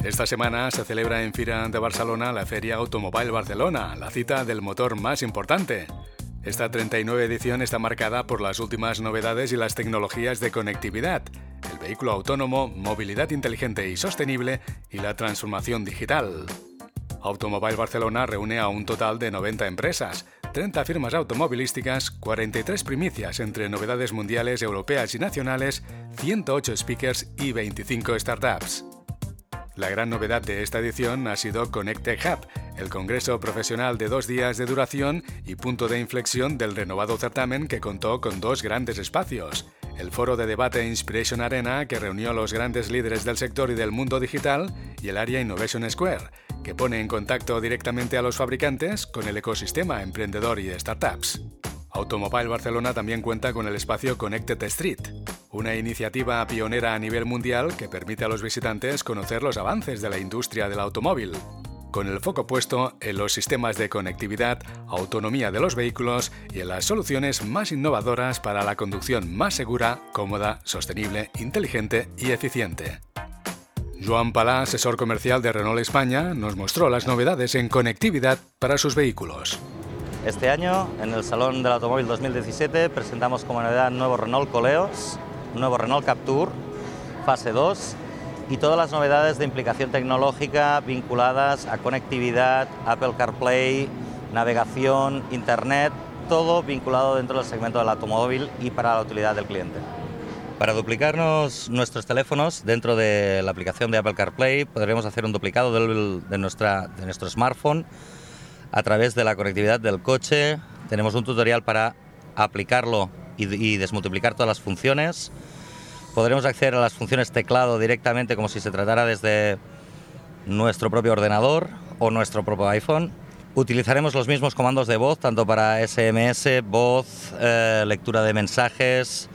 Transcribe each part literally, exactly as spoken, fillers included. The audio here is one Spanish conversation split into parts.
Esta semana se celebra en Fira de Barcelona la Feria Automobile Barcelona, la cita del motor más importante. Esta treinta y nueve edición está marcada por las últimas novedades y las tecnologías de conectividad, el vehículo autónomo, movilidad inteligente y sostenible y la transformación digital. Automobile Barcelona reúne a un total de noventa empresas, treinta firmas automovilísticas, cuarenta y tres primicias entre novedades mundiales, europeas y nacionales, ciento ocho speakers y veinticinco startups. La gran novedad de esta edición ha sido Connect Hub, el congreso profesional de dos días de duración y punto de inflexión del renovado certamen que contó con dos grandes espacios. El foro de debate Inspiration Arena, que reunió a los grandes líderes del sector y del mundo digital, y el área Innovation Square, que pone en contacto directamente a los fabricantes con el ecosistema emprendedor y de startups. Automobile Barcelona también cuenta con el espacio Connected Street, una iniciativa pionera a nivel mundial que permite a los visitantes conocer los avances de la industria del automóvil, con el foco puesto en los sistemas de conectividad, autonomía de los vehículos y en las soluciones más innovadoras para la conducción más segura, cómoda, sostenible, inteligente y eficiente. Joan Palà, asesor comercial de Renault España, nos mostró las novedades en conectividad para sus vehículos. Este año, en el Salón del Automóvil dos mil diecisiete, presentamos como novedad un nuevo Renault Koleos, un nuevo Renault Captur, fase dos, y todas las novedades de implicación tecnológica vinculadas a conectividad, Apple CarPlay, navegación, Internet, todo vinculado dentro del segmento del automóvil y para la utilidad del cliente. Para duplicarnos nuestros teléfonos dentro de la aplicación de Apple CarPlay, podremos hacer un duplicado del, de, nuestra, de nuestro smartphone a través de la conectividad del coche. Tenemos un tutorial para aplicarlo y, y desmultiplicar todas las funciones. Podremos acceder a las funciones teclado directamente como si se tratara desde nuestro propio ordenador o nuestro propio iPhone. Utilizaremos los mismos comandos de voz, tanto para S M S, voz, eh, lectura de mensajes,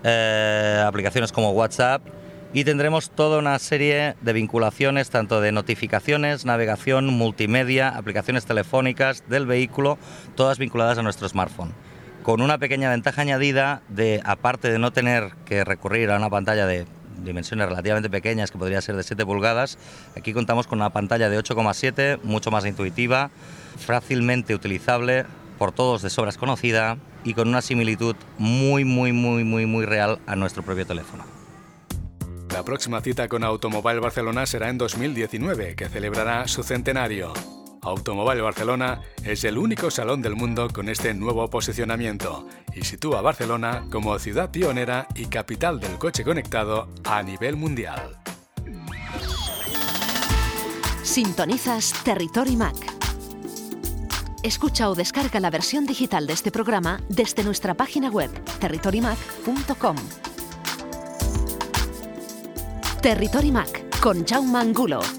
eh, aplicaciones como WhatsApp, y tendremos toda una serie de vinculaciones, tanto de notificaciones, navegación, multimedia, aplicaciones telefónicas del vehículo, todas vinculadas a nuestro smartphone. Con una pequeña ventaja añadida de, aparte de no tener que recurrir a una pantalla de dimensiones relativamente pequeñas, que podría ser de siete pulgadas, aquí contamos con una pantalla de ocho coma siete, mucho más intuitiva, fácilmente utilizable, por todos de sobras conocida y con una similitud muy, muy, muy, muy, muy real a nuestro propio teléfono. La próxima cita con Automobile Barcelona será en dos mil diecinueve, que celebrará su centenario. Automobile Barcelona es el único salón del mundo con este nuevo posicionamiento y sitúa a Barcelona como ciudad pionera y capital del coche conectado a nivel mundial. Sintonizas Territory Mac. Escucha o descarga la versión digital de este programa desde nuestra página web territory mac punto com. Territory Mac con Jaume Angulo.